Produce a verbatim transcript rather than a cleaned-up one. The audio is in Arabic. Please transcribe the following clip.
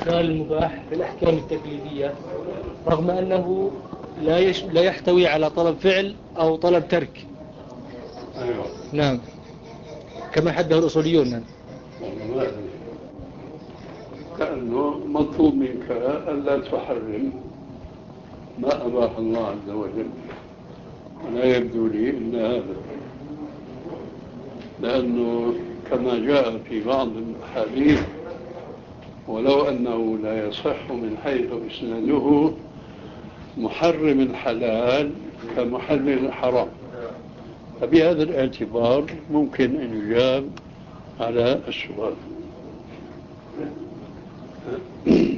استحلال المباح في الأحكام التكليفية رغم أنه لا يش... لا يحتوي على طلب فعل أو طلب ترك. أيوة. نعم كما حده الأصوليون. نعم. كأنه مطلوب منك ألا تحرم ما أباح الله عز وجل، ولا يبدو لي إلا هذا، لأنه كما جاء في بعض الأحاديث ولو أنه لا يصح من حيث إسناده محرم الحلال كمحرم الحرام، فبهذا الاعتبار ممكن أن يجاب على السؤال.